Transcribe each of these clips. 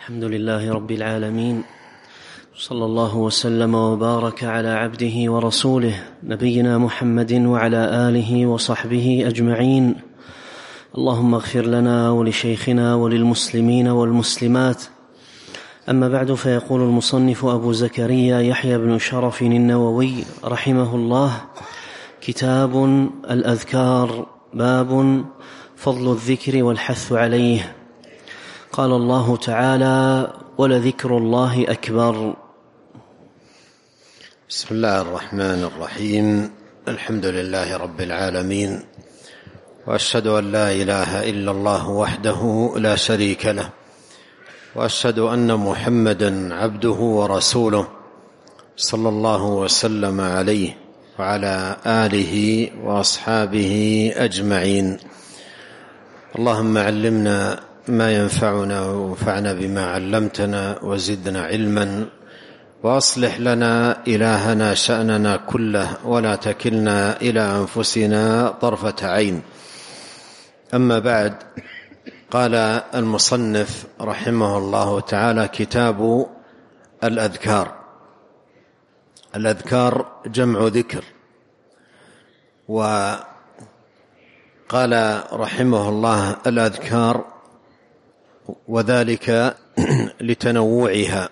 الحمد لله رب العالمين، صلى الله وسلم وبارك على عبده ورسوله نبينا محمد وعلى آله وصحبه أجمعين. اللهم اغفر لنا ولشيخنا وللمسلمين والمسلمات. أما بعد، فيقول المصنف أبو زكريا يحيى بن شرف النووي رحمه الله: كتاب الأذكار، باب فضل الذكر والحث عليه. قال الله تعالى: ولذكر الله أكبر. بسم الله الرحمن الرحيم. الحمد لله رب العالمين، وأشهد أن لا إله إلا الله وحده لا شريك له، وأشهد أن محمدا عبده ورسوله، صلى الله وسلم عليه وعلى آله وأصحابه أجمعين. اللهم علمنا ما ينفعنا وانفعنا بما علمتنا وزدنا علما، وأصلح لنا إلهنا شأننا كله، ولا تكلنا إلى أنفسنا طرفة عين. أما بعد، قال المصنف رحمه الله تعالى: كتاب الأذكار. الأذكار جمع ذكر. وقال رحمه الله: الأذكار، وذلك لتنوعها،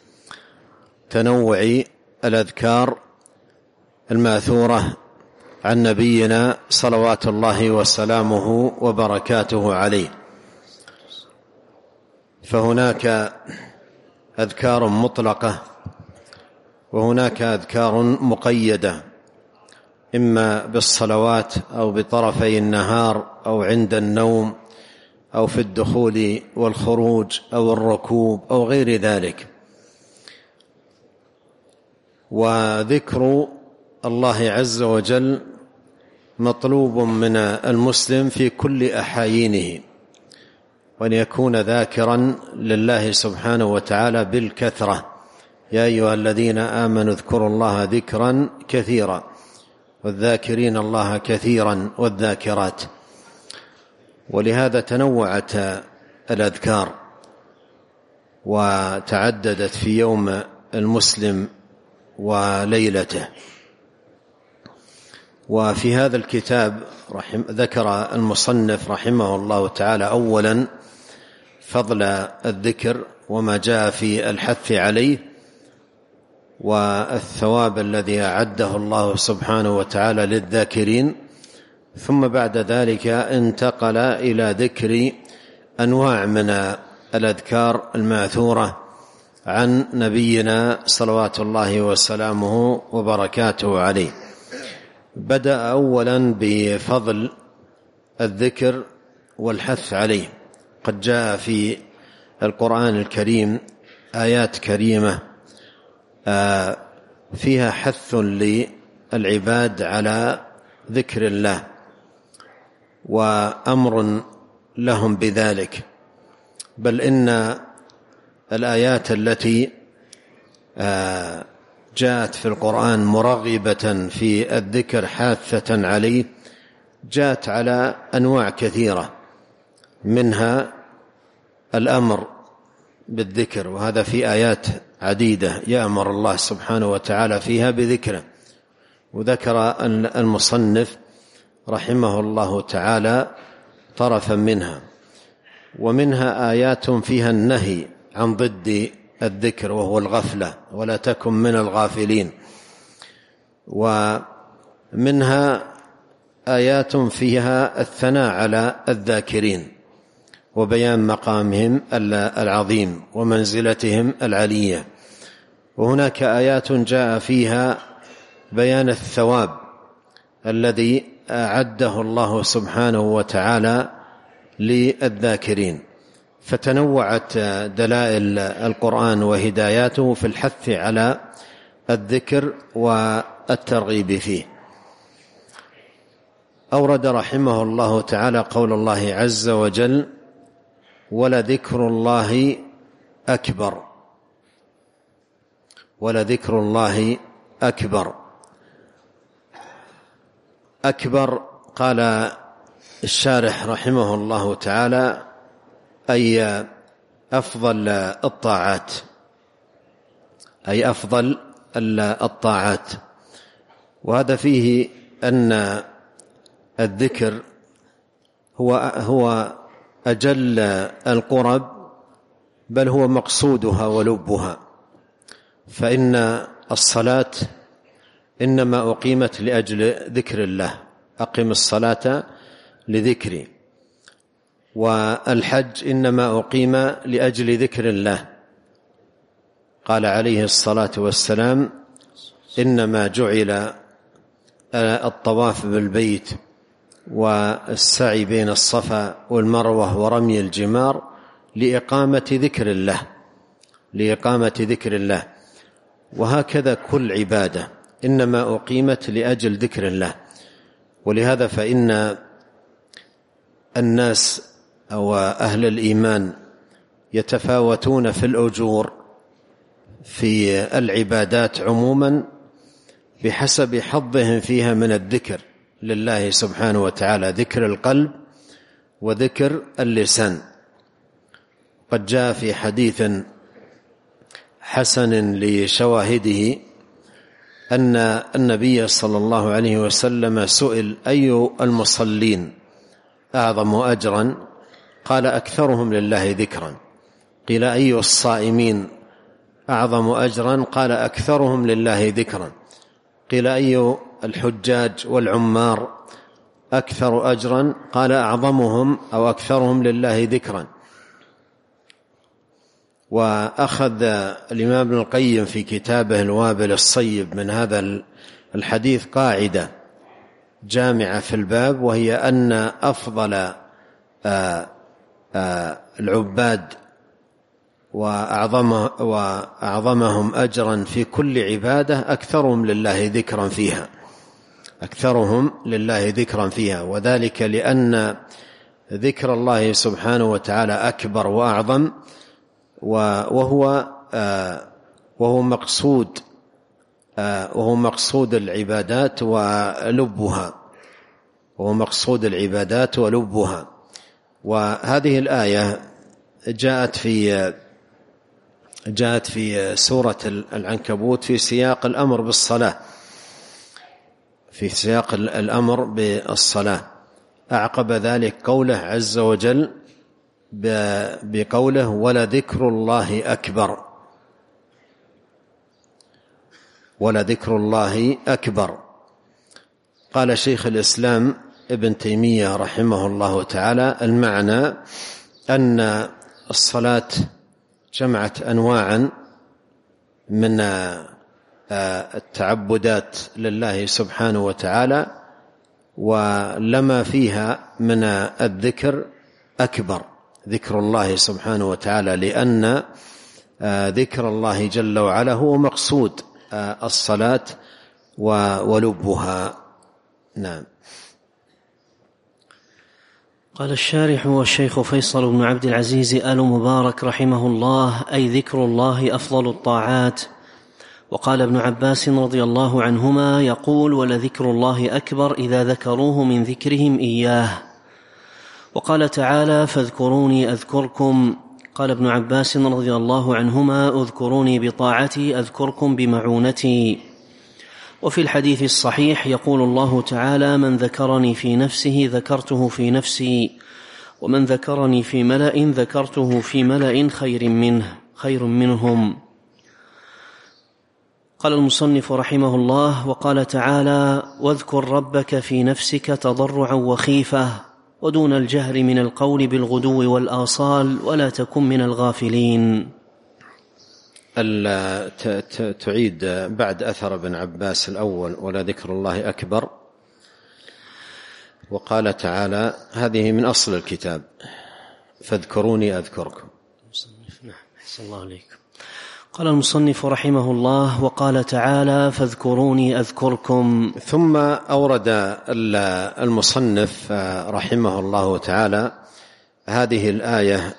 تنوع الأذكار الماثورة عن نبينا صلوات الله وسلامه وبركاته عليه. فهناك أذكار مطلقة، وهناك أذكار مقيدة، إما بالصلوات أو بطرفي النهار أو عند النوم أو في الدخول والخروج أو الركوب أو غير ذلك. وذكر الله عز وجل مطلوب من المسلم في كل أحايينه، وأن يكون ذاكرا لله سبحانه وتعالى بالكثرة. يا أيها الذين آمنوا اذكروا الله ذكرا كثيرا، والذاكرين الله كثيرا والذاكرات. ولهذا تنوعت الأذكار وتعددت في يوم المسلم وليلته. وفي هذا الكتاب ذكر المصنف رحمه الله تعالى أولا فضل الذكر وما جاء في الحث عليه، والثواب الذي أعده الله سبحانه وتعالى للذاكرين. ثم بعد ذلك انتقل إلى ذكر أنواع من الأذكار الماثورة عن نبينا صلوات الله وسلامه وبركاته عليه. بدأ أولا بفضل الذكر والحث عليه. قد جاء في القرآن الكريم آيات كريمة فيها حث للعباد على ذكر الله وأمر لهم بذلك. بل إن الآيات التي جاءت في القرآن مرغبة في الذكر حاثة عليه جاءت على أنواع كثيرة، منها الأمر بالذكر، وهذا في آيات عديدة يأمر الله سبحانه وتعالى فيها بذكره. وذكر المصنف رحمه الله تعالى طرفا منها. ومنها آيات فيها النهي عن ضد الذكر، وهو الغفلة، ولا تكن من الغافلين. ومنها آيات فيها الثناء على الذاكرين وبيان مقامهم العظيم ومنزلتهم العلية. وهناك آيات جاء فيها بيان الثواب الذي أعده الله سبحانه وتعالى للذاكرين. فتنوعت دلائل القرآن وهداياته في الحث على الذكر والترغيب فيه. أورد رحمه الله تعالى قول الله عز وجل: ولذكر الله أكبر. ولذكر الله أكبر. أكبر، قال الشارح رحمه الله تعالى: أي أفضل الطاعات، أي أفضل الطاعات. وهذا فيه أن الذكر هو أجل القرب، بل هو مقصودها ولبها. فإن الصلاة إنما أقيمت لأجل ذكر الله، أقم الصلاة لذكري. والحج إنما أقيم لأجل ذكر الله، قال عليه الصلاة والسلام: إنما جعل الطواف بالبيت والسعي بين الصفا والمروة ورمي الجمار لإقامة ذكر الله، لإقامة ذكر الله. وهكذا كل عبادة إنما أقيمت لأجل ذكر الله. ولهذا فإن الناس أو أهل الإيمان يتفاوتون في الأجور في العبادات عموما بحسب حظهم فيها من الذكر لله سبحانه وتعالى، ذكر القلب وذكر اللسان. قد جاء في حديث حسن لشواهده أن النبي صلى الله عليه وسلم سئل: أي المصلين أعظم أجرا؟ قال: أكثرهم لله ذكرا. قيل: أي الصائمين أعظم أجرا؟ قال: أكثرهم لله ذكرا. قيل: أي الحجاج والعمار أكثر أجرا؟ قال: أعظمهم أو أكثرهم لله ذكرا. وأخذ الإمام ابن القيم في كتابه الوابل الصيب من هذا الحديث قاعدة جامعة في الباب، وهي أن أفضل العباد وأعظمهم أجرا في كل عبادة أكثرهم لله ذكرا فيها، أكثرهم لله ذكرا فيها. وذلك لأن ذكر الله سبحانه وتعالى أكبر وأعظم، وهو مقصود العبادات ولبها، وهو مقصود العبادات ولبها. وهذه الآية جاءت في سورة العنكبوت في سياق الأمر بالصلاة، في سياق الأمر بالصلاة. أعقب ذلك قوله عز وجل بقوله: ولذكر الله أكبر، ولذكر الله أكبر. قال شيخ الإسلام ابن تيمية رحمه الله تعالى: المعنى أن الصلاة جمعت أنواعا من التعبدات لله سبحانه وتعالى، ولما فيها من الذكر أكبر، ذكر الله سبحانه وتعالى، لأن ذكر الله جل وعلا هو مقصود الصلاة ولبها. نعم. قال الشارح والشيخ فيصل بن عبد العزيز آل مبارك رحمه الله: أي ذكر الله أفضل الطاعات. وقال ابن عباس رضي الله عنهما يقول: ولذكر الله أكبر إذا ذكروه من ذكرهم إياه. وقال تعالى: فاذكروني أذكركم. قال ابن عباس رضي الله عنهما: اذكروني بطاعتي أذكركم بمعونتي. وفي الحديث الصحيح يقول الله تعالى: من ذكرني في نفسه ذكرته في نفسي، ومن ذكرني في ملأ ذكرته في ملأ خير منهم. قال المصنف رحمه الله: وقال تعالى: واذكر ربك في نفسك تضرعا وخيفة ودون الجهر من القول بالغدو والآصال ولا تكن من الغافلين. تعيد بعد أثر ابن عباس الأول: ولا ذكر الله أكبر. وقال تعالى: هذه من أصل الكتاب: فاذكروني أذكركم. نعم، أحسن الله عليكم. قال المصنف رحمه الله: وقال تعالى: فاذكروني أذكركم. ثم أورد المصنف رحمه الله تعالى هذه الآية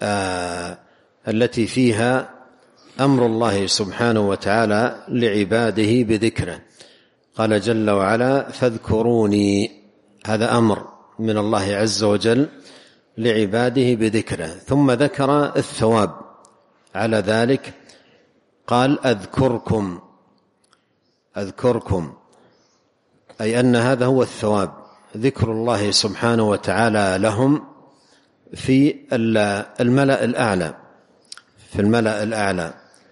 التي فيها أمر الله سبحانه وتعالى لعباده بذكره. قال جل وعلا: فاذكروني. هذا أمر من الله عز وجل لعباده بذكره. ثم ذكر الثواب على ذلك، قال أذكركم، أي أن هذا هو الثواب، ذكر الله سبحانه وتعالى لهم في الملأ الأعلى.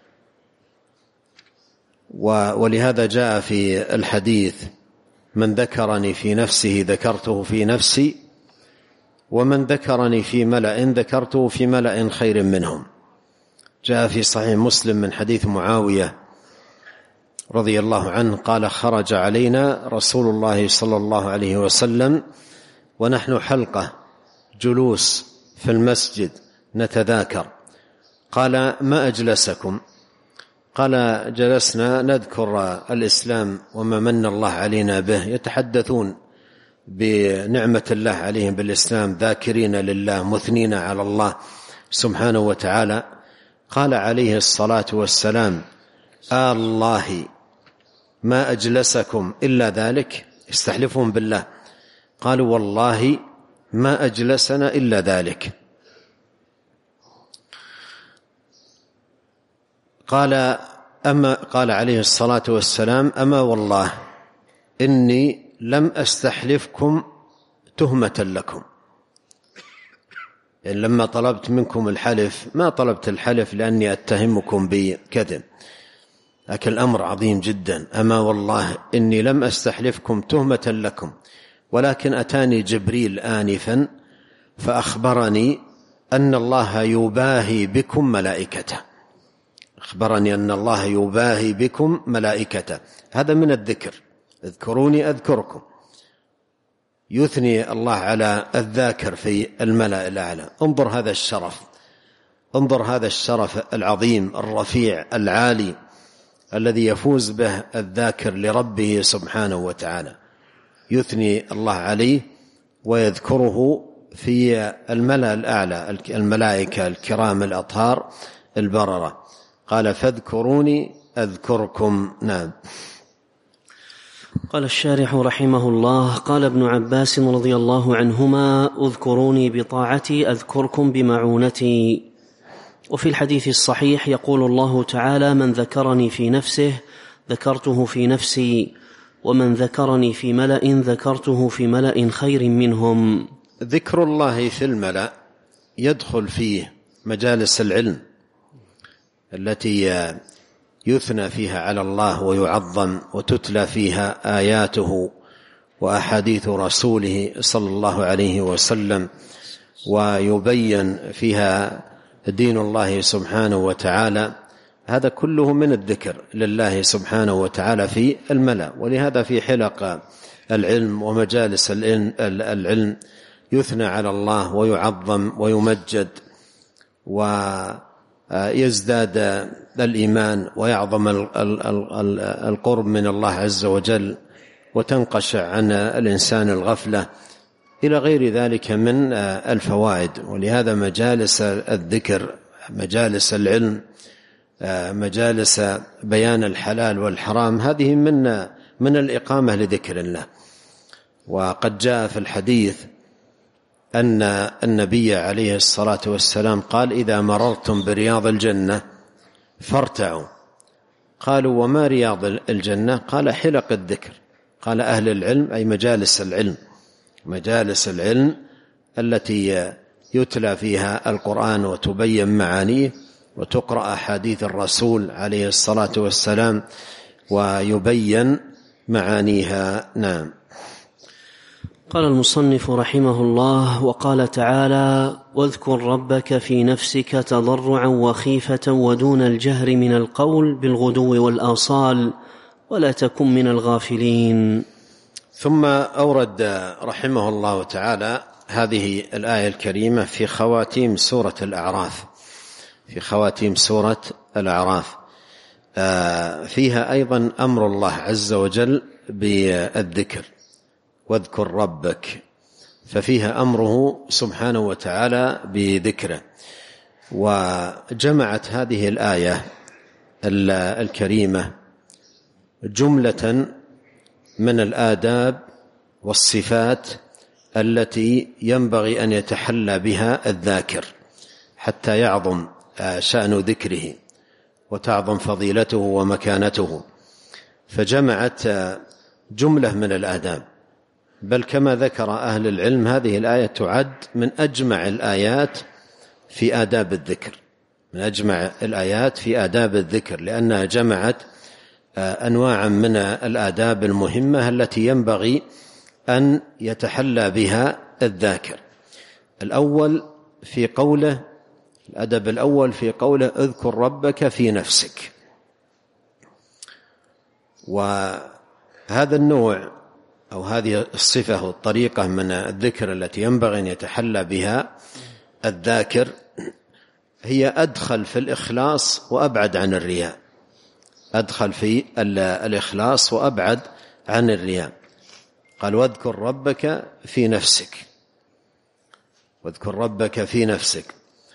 ولهذا جاء في الحديث: من ذكرني في نفسه ذكرته في نفسي، ومن ذكرني في ملأ ذكرته في ملأ خير منهم. جاء في صحيح مسلم من حديث معاوية رضي الله عنه قال: خرج علينا رسول الله صلى الله عليه وسلم ونحن حلقة جلوس في المسجد نتذاكر. قال: ما أجلسكم؟ قال: جلسنا نذكر الإسلام وما من الله علينا به، يتحدثون بنعمة الله عليهم بالإسلام، ذاكرين لله مثنين على الله سبحانه وتعالى. قال عليه الصلاة والسلام: الله ما أجلسكم إلا ذلك، يستحلفون بالله. قالوا: والله ما أجلسنا إلا ذلك. قال عليه الصلاة والسلام: أما والله إني لم أستحلفكم تهمة لكم. يعني لما طلبت منكم الحلف ما طلبت الحلف لأني أتهمكم بكذب، لكن الأمر عظيم جدا. أما والله إني لم أستحلفكم تهمة لكم، ولكن أتاني جبريل آنفا فأخبرني أن الله يباهي بكم ملائكته، أخبرني أن الله يباهي بكم ملائكته. هذا من الذكر، اذكروني أذكركم، يثني الله على الذاكر في الملأ الأعلى. انظر هذا الشرف العظيم الرفيع العالي الذي يفوز به الذاكر لربه سبحانه وتعالى، يثني الله عليه ويذكره في الملأ الأعلى، الملائكة الكرام الأطهار البررة. قال: فاذكروني أذكركم. نعم. قال الشارح رحمه الله: قال ابن عباس رضي الله عنهما: اذكروني بطاعتي أذكركم بمعونتي. وفي الحديث الصحيح يقول الله تعالى: من ذكرني في نفسه ذكرته في نفسي، ومن ذكرني في ملأ ذكرته في ملأ خير منهم. ذكر الله في الملأ يدخل فيه مجالس العلم التي يثنى فيها على الله ويعظم وتتلى فيها آياته وأحاديث رسوله صلى الله عليه وسلم، ويبين فيها دين الله سبحانه وتعالى. هذا كله من الذكر لله سبحانه وتعالى في الملأ. ولهذا في حلق العلم ومجالس العلم يثنى على الله ويعظم ويمجد، ويزداد الإيمان ويعظم القرب من الله عز وجل، وتنقشع عن الإنسان الغفلة إلى غير ذلك من الفوائد. ولهذا مجالس الذكر، مجالس العلم، مجالس بيان الحلال والحرام، هذه من الإقامة لذكر الله. وقد جاء في الحديث أن النبي عليه الصلاة والسلام قال: إذا مررتم برياض الجنة فارتعوا. قالوا: وما رياض الجنة؟ قال: حلق الذكر. قال: أهل العلم أي مجالس العلم، مجالس العلم التي يتلى فيها القرآن وتبين معانيه، وتقرأ أحاديث الرسول عليه الصلاة والسلام ويبين معانيها. نعم. قال المصنف رحمه الله: وقال تعالى: واذكر ربك في نفسك تضرعا وخيفة ودون الجهر من القول بالغدو والآصال ولا تكن من الغافلين. ثم أورد رحمه الله تعالى هذه الآية الكريمة في خواتيم سورة الأعراف، في خواتيم سورة الأعراف. فيها أيضا أمر الله عز وجل بالذكر: واذكر ربك، ففيها أمره سبحانه وتعالى بذكره. وجمعت هذه الآية الكريمة جملة من الآداب والصفات التي ينبغي أن يتحلى بها الذاكر حتى يعظم شأن ذكره وتعظم فضيلته ومكانته، فجمعت جملة من الآداب. بل كما ذكر أهل العلم هذه الآية تعد من أجمع الآيات في آداب الذكر، من أجمع الآيات في آداب الذكر، لأنها جمعت أنواعا من الآداب المهمة التي ينبغي أن يتحلى بها الذاكر. الأول في قوله، الأدب الأول في قوله اذكر ربك في نفسك. وهذا النوع أو هذه الصفة والطريقة من الذكر التي ينبغي أن يتحلى بها الذاكر هي أدخل في الإخلاص وأبعد عن الرياء، أدخل في الإخلاص وأبعد عن الرياء. قال واذكر ربك في نفسك، واذكر ربك في نفسك.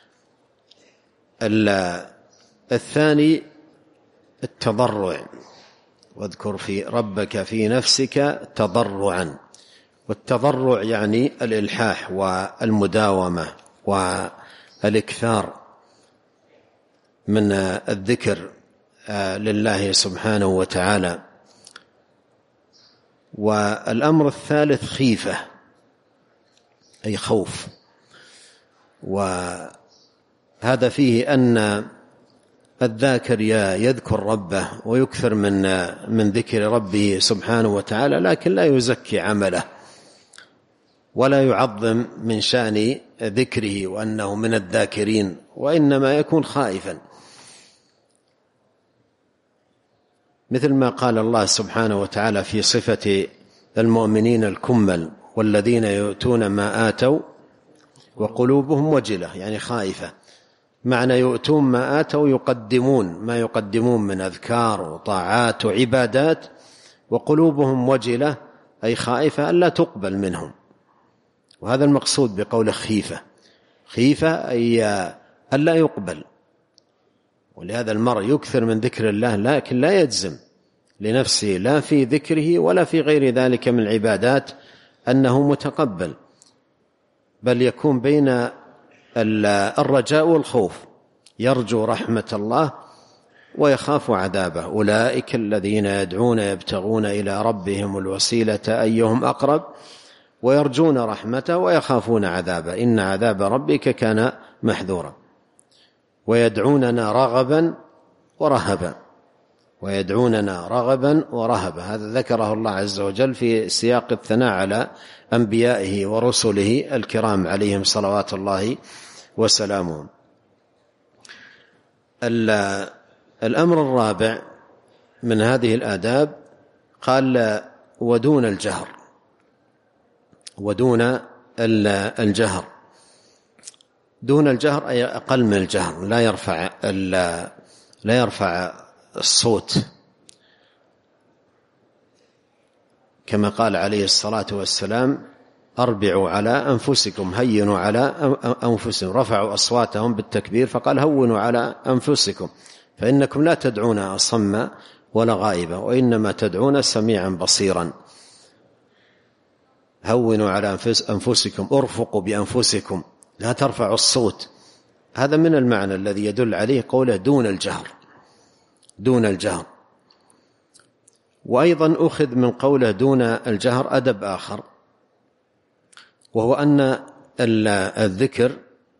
الثاني التضرع، واذكر في ربك في نفسك تضرعا، والتضرع يعني الإلحاح والمداومة والإكثار من الذكر لله سبحانه وتعالى. والأمر الثالث خيفة، أي خوف، وهذا فيه أن الذاكر يذكر ربه ويكثر من ذكر ربه سبحانه وتعالى، لكن لا يزكي عمله ولا يعظم من شأن ذكره وأنه من الذاكرين، وإنما يكون خائفا، مثل ما قال الله سبحانه وتعالى في صفة المؤمنين الكمل والذين يؤتون ما آتوا وقلوبهم وجلة، يعني خائفة. معنى يؤتون ما آتوا يقدمون ما يقدمون من أذكار وطاعات وعبادات، وقلوبهم وجلة أي خائفة ألا تقبل منهم. وهذا المقصود بقول خيفة، خيفة أي ألا يقبل. ولهذا المرء يكثر من ذكر الله لكن لا يجزم لنفسه لا في ذكره ولا في غير ذلك من العبادات أنه متقبل، بل يكون بين الرجاء والخوف، يرجو رحمة الله ويخاف عذابه. أولئك الذين يدعون يبتغون إلى ربهم الوسيلة أيهم أقرب ويرجون رحمته ويخافون عذابه إن عذاب ربك كان محذورا. ويدعوننا رغبا ورهبا، ويدعوننا رغبا ورهبا، هذا ذكره الله عز وجل في سياق الثناء على أنبيائه ورسله الكرام عليهم صلوات الله وسلامه. الأمر الرابع من هذه الآداب قال ودون الجهر، ودون الجهر. دون الجهر أي أقل من الجهر، لا يرفع الصوت، كما قال عليه الصلاة والسلام أربعوا على أنفسكم هينوا على أنفسهم، رفعوا أصواتهم بالتكبير فقال هونوا على أنفسكم فإنكم لا تدعون أصم ولا غائبا وإنما تدعون سميعا بصيرا. هونوا على أنفسكم، ارفقوا بأنفسكم، لا ترفعوا الصوت. هذا من المعنى الذي يدل عليه قوله دون الجهر، دون الجهر. وأيضا أخذ من قوله دون الجهر أدب آخر، وهو أن الذكر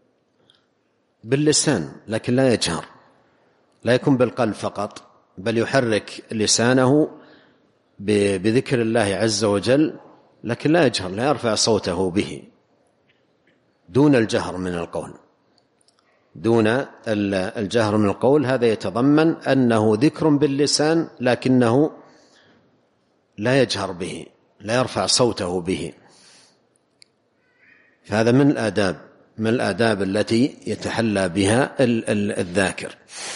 باللسان لكن لا يجهر، لا يكون بالقلب فقط، بل يحرك لسانه بذكر الله عز وجل لكن لا يجهر، لا يرفع صوته به. دون الجهر من القول، دون الجهر من القول، هذا يتضمن أنه ذكر باللسان لكنه لا يجهر به، لا يرفع صوته به. فهذا من الآداب التي يتحلى بها الذاكر.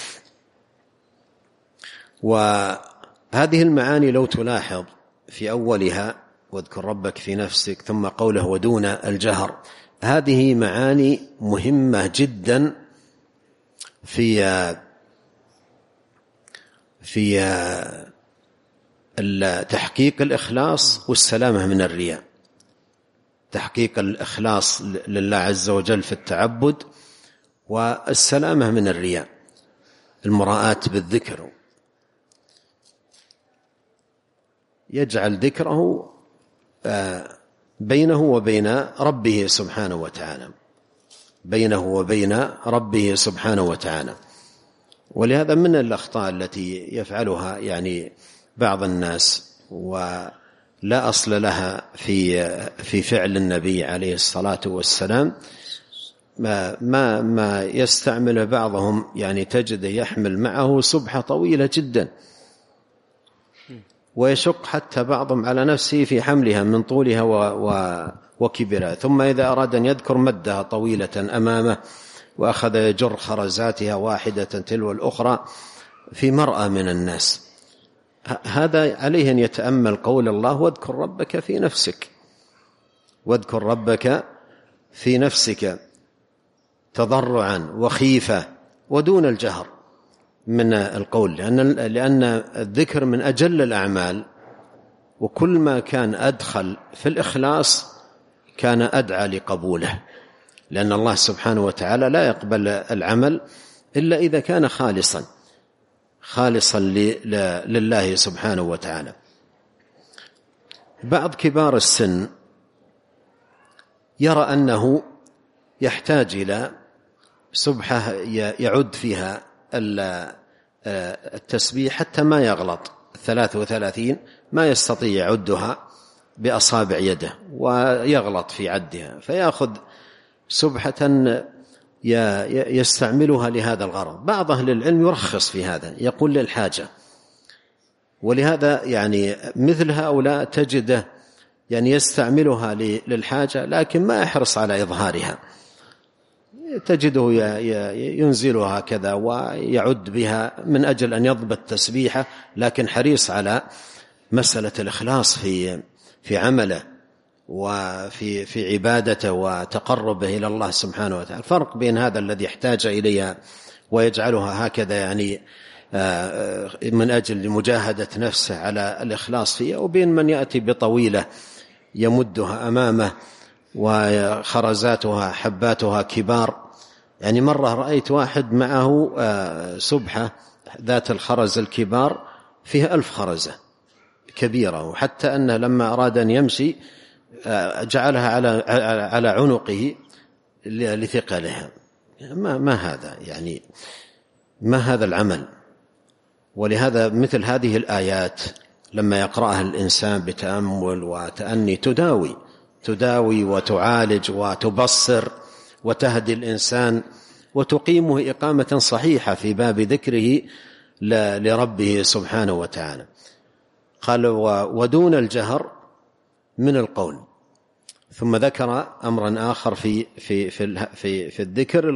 وهذه المعاني لو تلاحظ في أولها واذكر ربك في نفسك ثم قوله ودون الجهر، هذه معاني مهمة جدا في تحقيق الإخلاص والسلامة من الرياء. تحقيق الإخلاص لله عز وجل في التعبد، والسلامة من الرياء، المراءة بالذكر، يجعل ذكره بينه وبين ربه سبحانه وتعالى، بينه وبين ربه سبحانه وتعالى. ولهذا من الأخطاء التي يفعلها يعني بعض الناس ولا أصل لها في فعل النبي عليه الصلاة والسلام، ما يستعمل بعضهم، يعني تجده يحمل معه سبحة طويلة جدا، ويشق حتى بعضهم على نفسه في حملها من طولها وكبرها، ثم إذا أراد أن يذكر مدها طويلة أمامه وأخذ يجر خرزاتها واحدة تلو الأخرى في مرأى من الناس. هذا عليه أن يتأمل قول الله: واذكر ربك في نفسك، واذكر ربك في نفسك تضرعا وخيفة ودون الجهر من القول، لأن الذكر من أجل الأعمال، وكل ما كان أدخل في الإخلاص كان أدعى لقبوله، لأن الله سبحانه وتعالى لا يقبل العمل إلا إذا كان خالصا لله سبحانه وتعالى. بعض كبار السن يرى أنه يحتاج إلى سبحة يعد فيها التسبيح حتى ما يغلط، 33 ما يستطيع يعدها بأصابع يده ويغلط في عدها، فيأخذ سبحة يستعملها لهذا الغرض. بعض أهل العلم يرخص في هذا، يقول للحاجة، ولهذا يعني مثل هؤلاء تجده يعني يستعملها للحاجة لكن ما يحرص على إظهارها، تجده ينزلها كذا ويعد بها من أجل أن يضبط تسبيحه، لكن حريص على مسألة الإخلاص في عمله وفي عبادته وتقربه إلى الله سبحانه وتعالى. الفرق بين هذا الذي يحتاج إليها ويجعلها هكذا يعني من أجل مجاهدة نفسه على الإخلاص فيها، وبين من يأتي بطويلة يمدها أمامه وخرزاتها حباتها كبار. يعني مرة رأيت واحد معه سبحة ذات الخرز الكبار فيها 1000 خرزة كبيرة، وحتى أنه لما أراد أن يمشي جعلها على عنقه لثقلها. ما هذا يعني ما هذا العمل. ولهذا مثل هذه الآيات لما يقرأها الإنسان بتأمل وتأني تداوي وتعالج وتبصر وتهدي الإنسان وتقيمه إقامة صحيحة في باب ذكره لربه سبحانه وتعالى. قال: ودون الجهر من القول. ثم ذكر أمرا آخر في الذكر: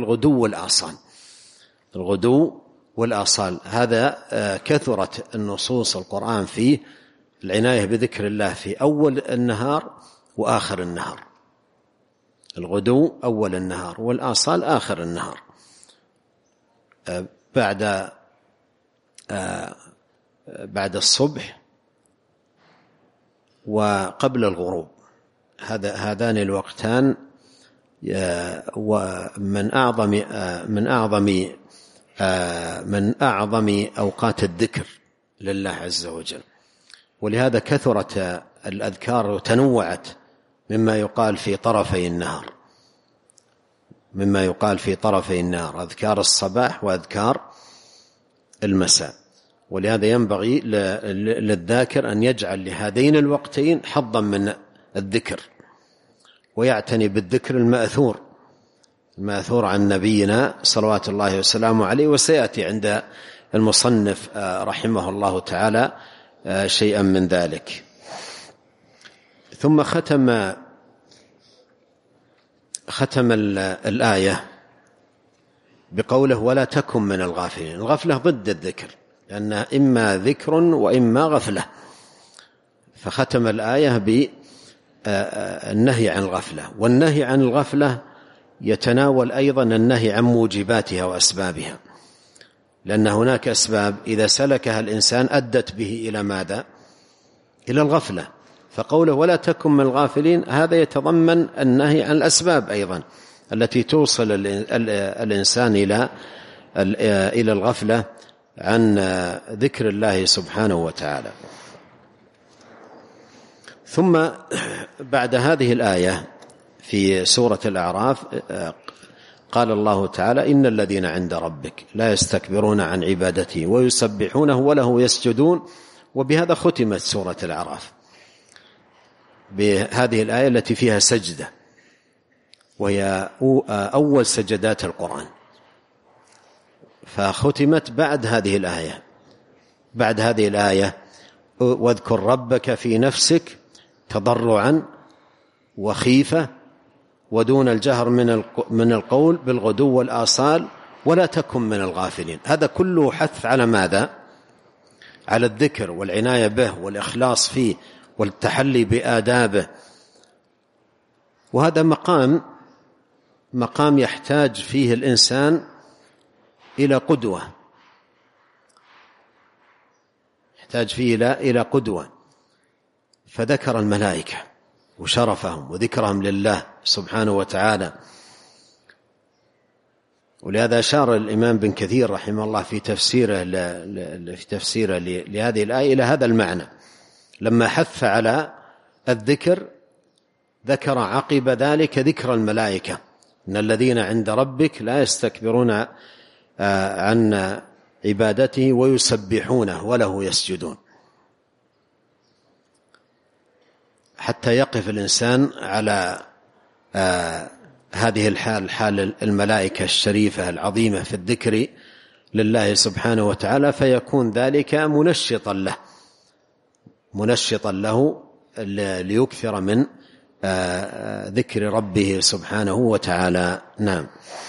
الغدو والآصال. هذا كثرت النصوص القرآن فيه العناية بذكر الله في أول النهار وآخر النهار. الغدو أول النهار والآصال آخر النهار، بعد الصبح وقبل الغروب. هذان الوقتان ومن أعظم أوقات الذكر لله عز وجل. ولهذا كثرت الأذكار وتنوعت مما يقال في طرفي النهار، أذكار الصباح وأذكار المساء. ولهذا ينبغي للذاكر أن يجعل لهذين الوقتين حظا من الذكر، ويعتني بالذكر المأثور عن نبينا صلوات الله وسلامه عليه. وسيأتي عند المصنف رحمه الله تعالى شيئا من ذلك. ثم ختم الآية بقوله: ولا تكن من الغافلين. الغفلة ضد الذكر، لأنها إما ذكر وإما غفلة، فختم الآية بالنهي عن الغفلة. والنهي عن الغفلة يتناول أيضا النهي عن موجباتها وأسبابها، لأن هناك أسباب إذا سلكها الإنسان أدت به إلى ماذا؟ إلى الغفلة. فقوله ولا تكن من الغافلين هذا يتضمن النهي عن الأسباب أيضا التي توصل الإنسان إلى الغفلة عن ذكر الله سبحانه وتعالى. ثم بعد هذه الآية في سورة الأعراف قال الله تعالى إن الذين عند ربك لا يستكبرون عن عبادته ويسبحونه وله يسجدون. وبهذا ختمت سورة الأعراف بهذه الآية التي فيها سجدة، وهي أول سجدات القرآن، فختمت بعد هذه الآية واذكر ربك في نفسك تضرعا وخيفة ودون الجهر من القول بالغدو والآصال ولا تكن من الغافلين. هذا كله حث على ماذا؟ على الذكر والعناية به والإخلاص فيه والتحلي بآدابه. وهذا مقام يحتاج فيه الإنسان إلى قدوة، يحتاج فيه إلى قدوة. فذكر الملائكة وشرفهم وذكرهم لله سبحانه وتعالى. ولهذا أشار الإمام بن كثير رحمه الله في تفسيره لهذه الآية إلى هذا المعنى، لما حث على الذكر ذكر عقب ذلك ذكر الملائكة إن الذين عند ربك لا يستكبرون عن عبادته ويسبحونه وله يسجدون، حتى يقف الإنسان على هذه حال الملائكة الشريفة العظيمة في الذكر لله سبحانه وتعالى، فيكون ذلك منشطا له ليكثر من ذكر ربه سبحانه وتعالى. نعم.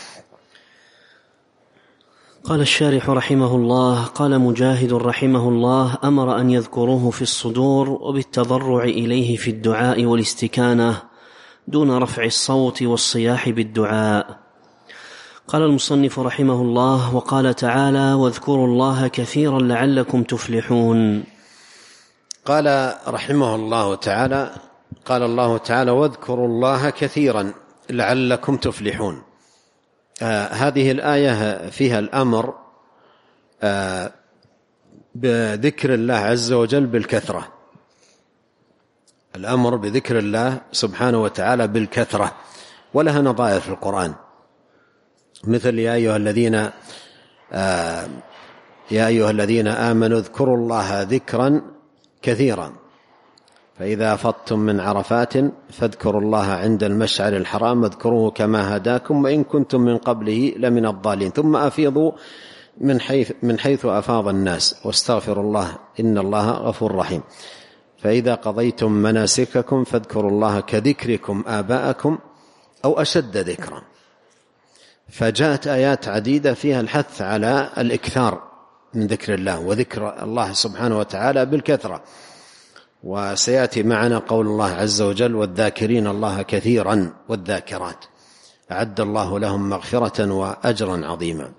قال الشارح رحمه الله: قال مجاهد رحمه الله: أمر أن يذكروه في الصدور وبالتضرع إليه في الدعاء والاستكانة دون رفع الصوت والصياح بالدعاء. قال المصنف رحمه الله: وقال تعالى: واذكروا الله كثيرا لعلكم تفلحون. قال رحمه الله تعالى: قال الله تعالى: واذكروا الله كثيرا لعلكم تفلحون. هذه الآية فيها الأمر بذكر الله عز وجل بالكثرة، الأمر بذكر الله سبحانه وتعالى بالكثرة، ولها نظائر في القرآن، مثل يا أيها الذين آمنوا اذكروا الله ذكرا كثيرا فإذا أفضتم من عرفات فاذكروا الله عند المشعر الحرام واذكروه كما هداكم وإن كنتم من قبله لمن الضالين ثم أفيضوا من حيث أفاض الناس واستغفروا الله إن الله غفور رحيم فإذا قضيتم مناسككم فاذكروا الله كذكركم آباءكم أو أشد ذكرا. فجاءت آيات عديدة فيها الحث على الإكثار من ذكر الله وذكر الله سبحانه وتعالى بالكثرة. وسيأتي معنا قول الله عز وجل: والذاكرين الله كثيرا والذاكرات أعد الله لهم مغفرة وأجرا عظيما.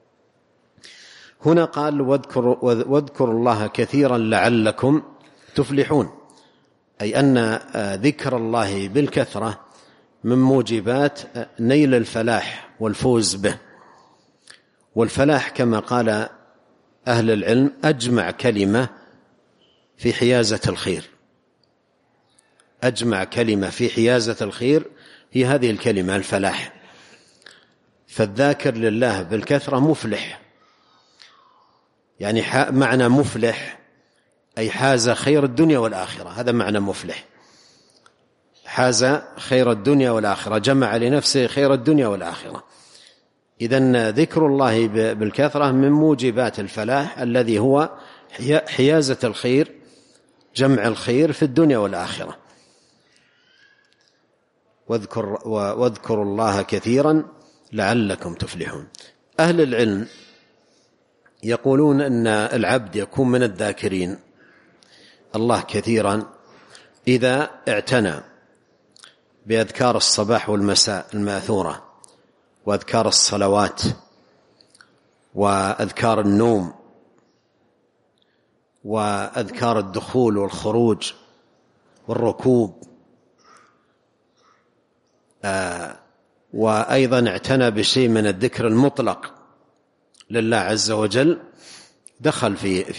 هنا قال: واذكروا الله كثيرا لعلكم تفلحون، أي أن ذكر الله بالكثرة من موجبات نيل الفلاح والفوز به. والفلاح كما قال أهل العلم أجمع كلمة في حيازة الخير، أجمع كلمة في حيازة الخير هي هذه الكلمة الفلاح. فالذاكر لله بالكثرة مفلح، يعني معنى مفلح أي حاز خير الدنيا والآخرة، هذا معنى مفلح، حاز خير الدنيا والآخرة، جمع لنفسه خير الدنيا والآخرة. إذن ذكر الله بالكثرة من موجبات الفلاح الذي هو حيازة الخير، جمع الخير في الدنيا والآخرة. واذكروا الله كثيرا لعلكم تفلحون. أهل العلم يقولون أن العبد يكون من الذاكرين الله كثيرا إذا اعتنى بأذكار الصباح والمساء الماثورة وأذكار الصلوات وأذكار النوم وأذكار الدخول والخروج والركوب، وأيضا اعتنى بشيء من الذكر المطلق لله عز وجل، دخل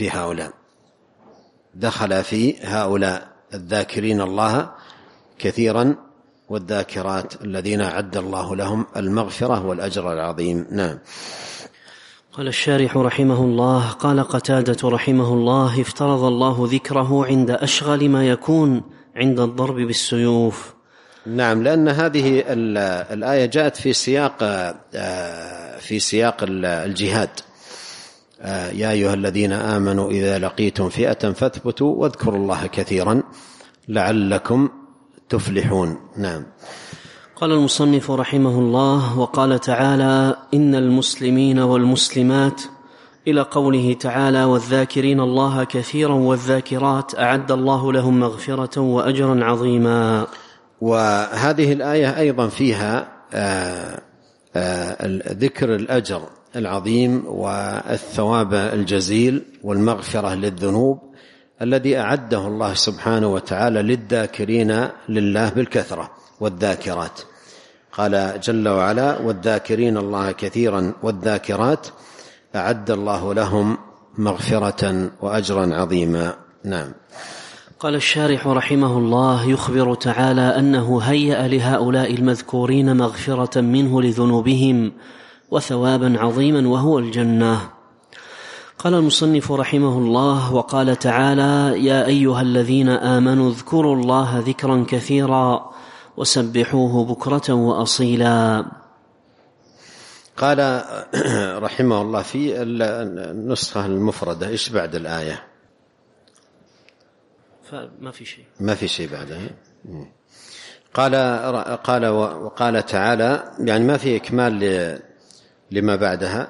في هؤلاء الذاكرين الله كثيرا والذاكرات الذين أعد الله لهم المغفرة والأجر العظيم. نعم. قال الشارح رحمه الله: قال قتادة رحمه الله: افترض الله ذكره عند أشغل ما يكون عند الضرب بالسيوف. نعم، لأن هذه الآية جاءت في سياق الجهاد. يا أيها الذين آمنوا إذا لقيتم فئة فاثبتوا واذكروا الله كثيرا لعلكم تفلحون. نعم. قال المصنف رحمه الله: وقال تعالى: إن المسلمين والمسلمات، إلى قوله تعالى: والذاكرين الله كثيرا والذاكرات أعد الله لهم مغفرة وأجرا عظيما. وهذه الآية أيضا فيها ذكر الأجر العظيم والثواب الجزيل والمغفرة للذنوب الذي أعده الله سبحانه وتعالى للذاكرين لله بالكثرة والذاكرات. قال جل وعلا: والذاكرين الله كثيرا والذاكرات أعد الله لهم مغفرة وأجرا عظيما. نعم. قال الشارح رحمه الله: يخبر تعالى أنه هيأ لهؤلاء المذكورين مغفرة منه لذنوبهم وثوابا عظيما وهو الجنة. قال المصنف رحمه الله: وقال تعالى: يا أيها الذين آمنوا اذكروا الله ذكرا كثيرا وسبحوه بكرة وأصيلا. قال رحمه الله في النسخة المفردة إيش بعد الآية؟ ما في شيء بعدها. وقال تعالى، يعني ما في إكمال لما بعدها.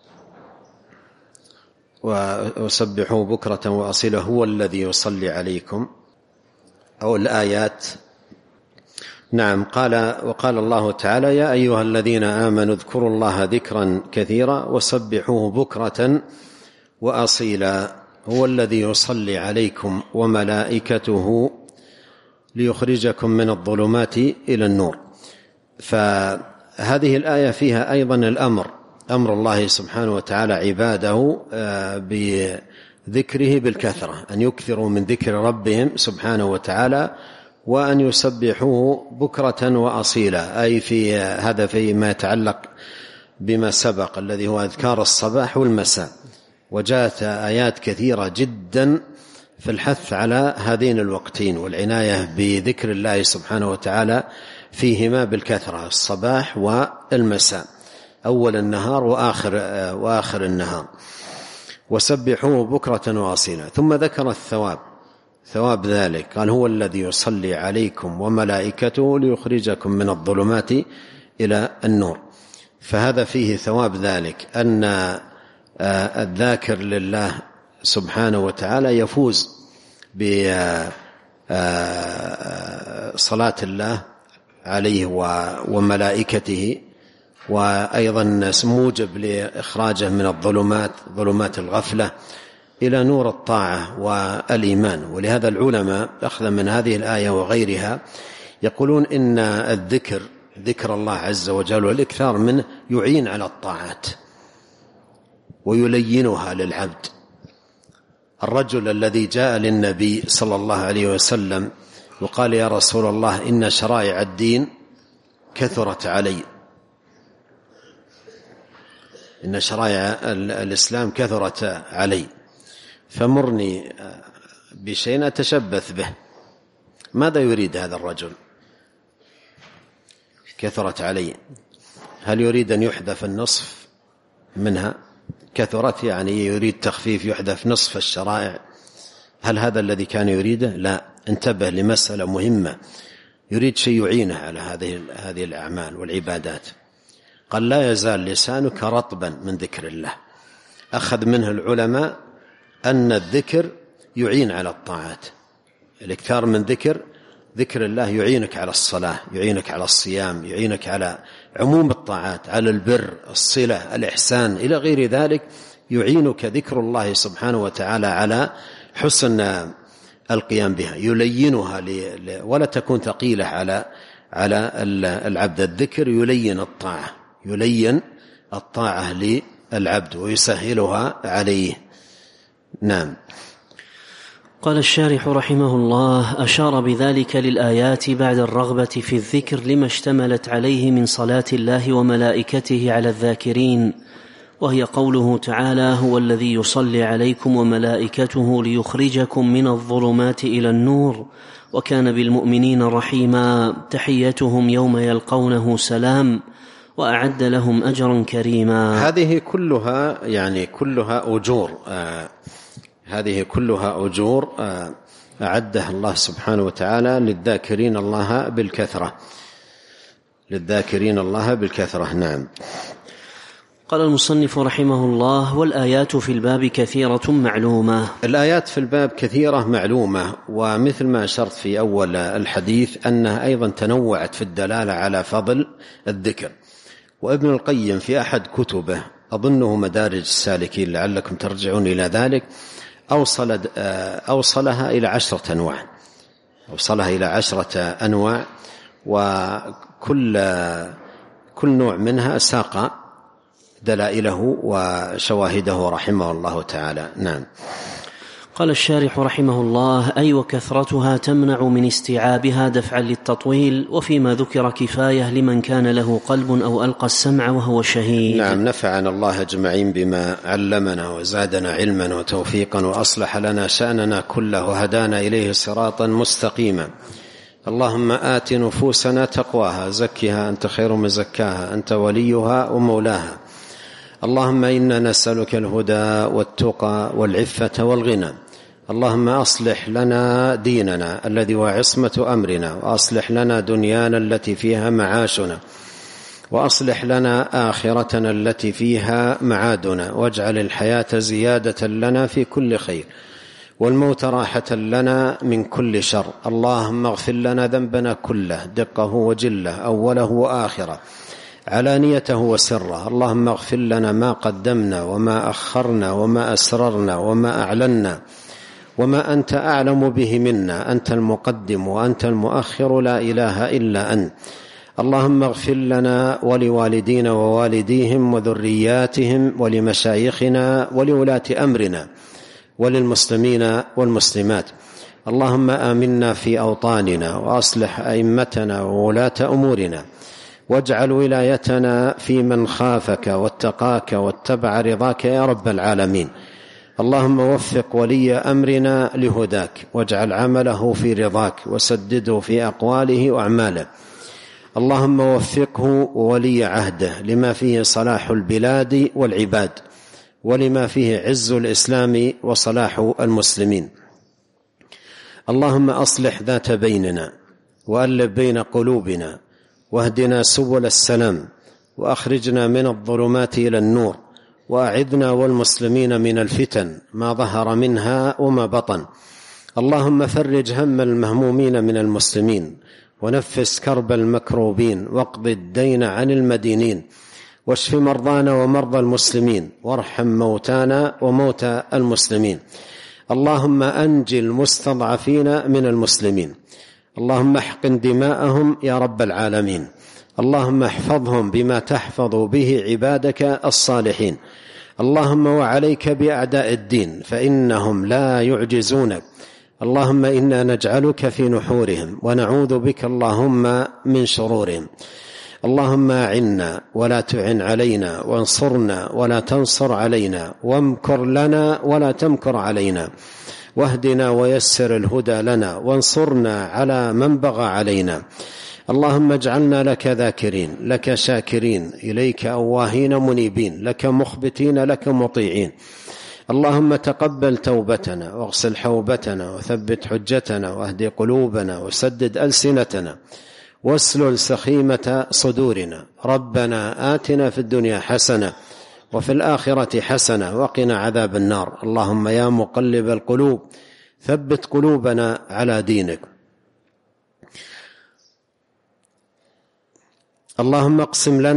وسبحوا بكرة وأصيلا هو الذي يصلي عليكم، أو الآيات. نعم. وقال الله تعالى: يا أيها الذين آمنوا اذكروا الله ذكرا كثيرا وسبحوه بكرة وأصيلا هو الذي يصلي عليكم وملائكته ليخرجكم من الظلمات إلى النور. فهذه الآية فيها أيضا أمر الله سبحانه وتعالى عباده بذكره بالكثرة، أن يكثروا من ذكر ربهم سبحانه وتعالى وأن يسبحوه بكرة وأصيلا، أي في هذا فيما يتعلق بما سبق الذي هو أذكار الصباح والمساء. وجاءت آيات كثيرة جدا في الحث على هذين الوقتين والعناية بذكر الله سبحانه وتعالى فيهما بالكثرة، الصباح والمساء، أول النهار وآخر النهار. وسبحوه بكرة وأصيلا. ثم ذكر ثواب ذلك، قال: هو الذي يصلي عليكم وملائكته ليخرجكم من الظلمات إلى النور. فهذا فيه ثواب ذلك، أن الذاكر لله سبحانه وتعالى يفوز بصلاة الله عليه وملائكته، وأيضا موجب لإخراجه من ظلمات الغفلة إلى نور الطاعة والإيمان. ولهذا العلماء أخذ من هذه الآية وغيرها يقولون إن ذكر الله عز وجل والإكثار منه يعين على الطاعات ويلينها للعبد. الرجل الذي جاء للنبي صلى الله عليه وسلم وقال: يا رسول الله، إن شرائع الدين كثرت علي، إن شرائع الإسلام كثرت علي، فمرني بشيء أتشبث به. ماذا يريد هذا الرجل؟ كثرت علي، هل يريد أن يحذف النصف منها؟ كثرت يعني يريد تخفيف، يحذف نصف الشرائع. هل هذا الذي كان يريده؟ لا، انتبه لمسألة مهمة، يريد شيء يعينه على هذه الأعمال والعبادات. قال: لا يزال لسانك رطبا من ذكر الله. أخذ منه العلماء أن الذكر يعين على الطاعات، الإكثار من ذكر الله يعينك على الصلاة، يعينك على الصيام، يعينك على عموم الطاعات، على البر، الصلة، الإحسان إلى غير ذلك. يعينك ذكر الله سبحانه وتعالى على القيام بها، يلينها ولا تكون ثقيلة على العبد. الذكر يلين الطاعة للعبد ويسهلها عليه. نعم. قال الشارح رحمه الله: أشار بذلك للآيات بعد الرغبة في الذكر لما اشتملت عليه من صلاة الله وملائكته على الذاكرين، وهي قوله تعالى: هو الذي يصلي عليكم وملائكته ليخرجكم من الظلمات إلى النور وكان بالمؤمنين رحيما، تحيتهم يوم يلقونه سلام وأعد لهم أجرا كريما. هذه كلها أجور أعدها الله سبحانه وتعالى للذاكرين الله بالكثرة. نعم. قال المصنف رحمه الله: والآيات في الباب كثيرة معلومة. الآيات في الباب كثيرة معلومة، ومثل ما أشرت في أول الحديث أنها أيضا تنوعت في الدلالة على فضل الذكر. وابن القيم في أحد كتبه أظنه مدارج السالكين، لعلكم ترجعون إلى ذلك، أوصلها إلى 10 أنواع، وكل نوع منها ساق دلائله وشواهده رحمه الله تعالى. نعم. قال الشارح رحمه الله: أي وكثرتها تمنع من استيعابها دفعا للتطويل، وفيما ذكر كفاية لمن كان له قلب أو ألقى السمع وهو شهيد. نعم. نفعنا الله أجمعين بما علمنا وزادنا علما وتوفيقا وأصلح لنا شأننا كله وهدانا إليه صراطا مستقيما. اللهم آت نفوسنا تقواها، زكها أنت خير من زكاها، أنت وليها ومولاها. اللهم إنا نسألك الهدى والتقى والعفة والغنى. اللهم أصلح لنا ديننا الذي هو عصمة أمرنا، وأصلح لنا دنيانا التي فيها معاشنا، وأصلح لنا آخرتنا التي فيها معادنا، واجعل الحياة زيادة لنا في كل خير، والموت راحة لنا من كل شر. اللهم اغفر لنا ذنبنا كله، دقه وجله، أوله وآخره، علانيته وسره. اللهم اغفر لنا ما قدمنا وما أخرنا وما أسررنا وما أعلنا وما أنت أعلم به منا، أنت المقدم وأنت المؤخر، لا إله إلا أنت. اللهم اغفر لنا ولوالدينا ووالديهم وذرياتهم ولمشايخنا ولولاة أمرنا وللمسلمين والمسلمات. اللهم آمنا في أوطاننا، وأصلح أئمتنا وولاة أمورنا، واجعل ولايتنا في من خافك واتقاك واتبع رضاك يا رب العالمين. اللهم وفق ولي أمرنا لهداك، واجعل عمله في رضاك، وسدده في أقواله وأعماله. اللهم وفقه وولي عهده لما فيه صلاح البلاد والعباد، ولما فيه عز الإسلام وصلاح المسلمين. اللهم أصلح ذات بيننا، وألف بين قلوبنا، واهدنا سبل السلام، وأخرجنا من الظلمات إلى النور، وأعذنا والمسلمين من الفتن ما ظهر منها وما بطن. اللهم فرج هم المهمومين من المسلمين، ونفس كرب المكروبين، واقض الدين عن المدينين، واشف مرضانا ومرضى المسلمين، وارحم موتانا وموتى المسلمين. اللهم أنجي المستضعفين من المسلمين. اللهم احقن دماءهم يا رب العالمين. اللهم احفظهم بما تحفظ به عبادك الصالحين. اللهم وعليك بأعداء الدين فإنهم لا يعجزونك. اللهم إنا نجعلك في نحورهم، ونعوذ بك اللهم من شرورهم. اللهم أعنا ولا تعن علينا، وانصرنا ولا تنصر علينا، وامكر لنا ولا تمكر علينا، واهدنا ويسر الهدى لنا، وانصرنا على من بغى علينا. اللهم اجعلنا لك ذاكرين، لك شاكرين، إليك أواهين منيبين، لك مخبتين، لك مطيعين. اللهم تقبل توبتنا، واغسل حوبتنا، وثبت حجتنا، واهد قلوبنا، وسدد ألسنتنا، واسلل سخيمة صدورنا. ربنا آتنا في الدنيا حسنة، وفي الآخرة حسنة، وقنا عذاب النار. اللهم يا مقلب القلوب ثبت قلوبنا على دينك. اللهم اقسم لنا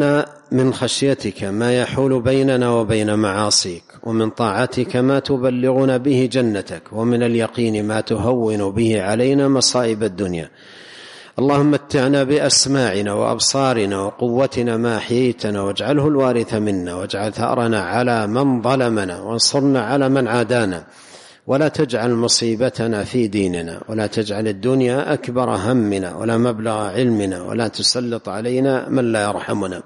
من خشيتك ما يحول بيننا وبين معاصيك، ومن طاعتك ما تبلغنا به جنتك، ومن اليقين ما تهون به علينا مصائب الدنيا. اللهم متعنا بأسماعنا وأبصارنا وقوتنا ما أحييتنا، واجعله الوارث منا، واجعل ثأرنا على من ظلمنا، وانصرنا على من عادانا، ولا تجعل مصيبتنا في ديننا، ولا تجعل الدنيا أكبر همنا ولا مبلغ علمنا، ولا تسلط علينا من لا يرحمنا.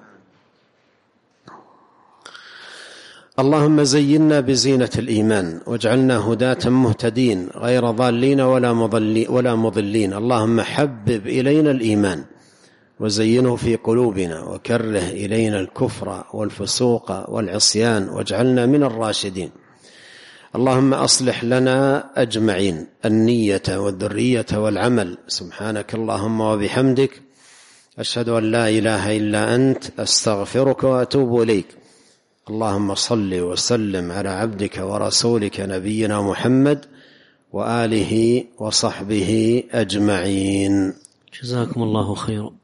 اللهم زينا بزينة الإيمان، واجعلنا هداة مهتدين غير ضالين ولا مضلين. اللهم حبب إلينا الإيمان وزينه في قلوبنا، وكره إلينا الكفر والفسوق والعصيان، واجعلنا من الراشدين. اللهم أصلح لنا أجمعين النية والذرية والعمل. سبحانك اللهم وبحمدك، أشهد أن لا إله إلا أنت، أستغفرك وأتوب إليك. اللهم صل وسلم على عبدك ورسولك نبينا محمد وآله وصحبه أجمعين. جزاكم الله خيرا.